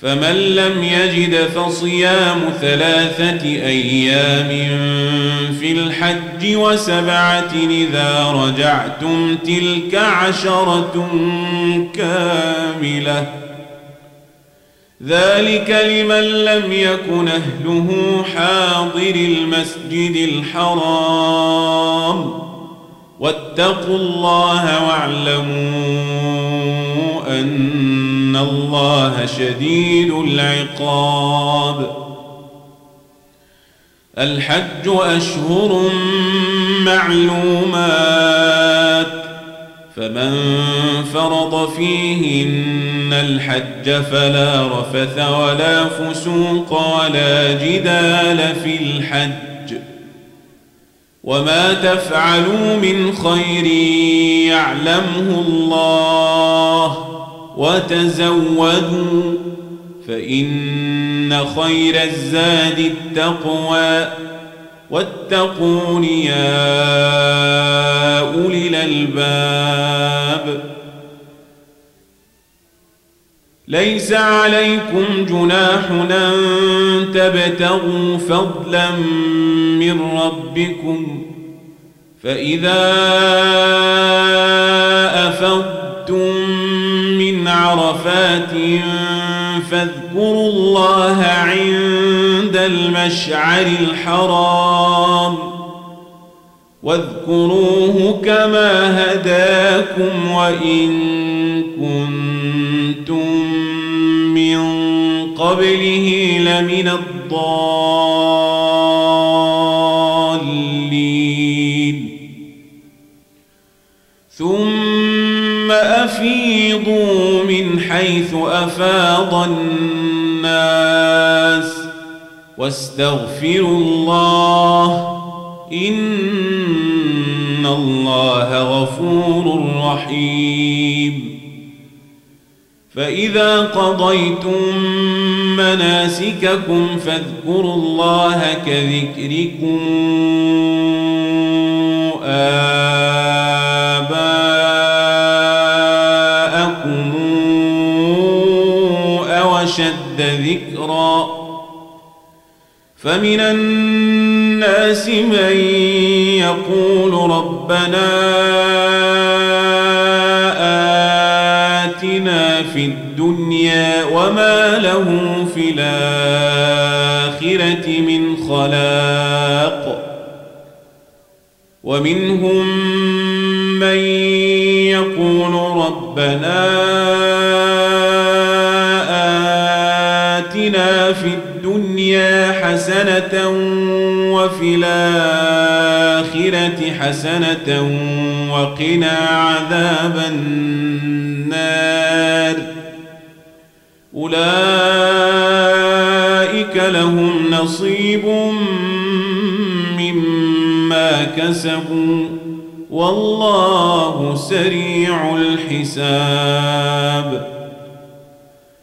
فمن لم يجد فصيام 3 أيام في الحج و7 إذا رجعتم تلك 10 كاملة ذلك لمن لم يكن أهله حاضر المسجد الحرام واتقوا الله واعلموا أن الله شديد العقاب. الحج أشهر معلومات فمن فرض فيهن الحج فلا رفث ولا فسوق ولا جدال في الحج وما تفعلوا من خير يعلمه الله وتزودوا فإن خير الزاد التقوى واتقون يا أولي الألباب. ليس عليكم جناح أن تبتغوا فضلا من ربكم فإذا أفضتم من عرفات فاذكروا الله عند المشعر الحرام واذكروه كما هداكم وإن كنتم من قبله لمن الضالين. ثم أفيضوا من حيث أفاض الناس واستغفروا الله إن الله غفور رحيم. فإذا قضيتم مناسككم فاذكروا الله كذكركم آباءكم أو أشد ذكرا فمن الناس من يقول ربنا آتنا في الدنيا وما له في الآخرة من خلاق ومنهم من يقول ربنا آتنا في الدنيا حسنة وفي الآخرة حسنة وقنا عذاب النار. أولئك لهم نصيب مما كسبوا والله سريع الحساب.